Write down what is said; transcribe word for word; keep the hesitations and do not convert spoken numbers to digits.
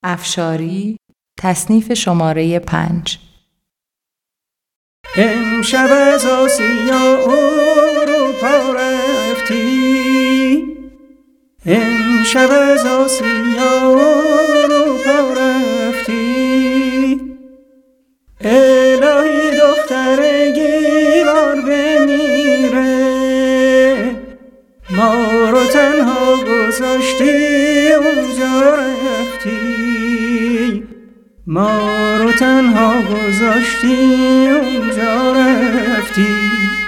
افشاری، تصنیف شماره پنج. امشب از آسیا اروپا رفتی، امشب از آسیا اروپا رفتی، الهی دختر گیوار بمیره، ما رو تنها گذاشتی اونجا رفتی، ما رو تنها گذاشتی اونجا رفتی.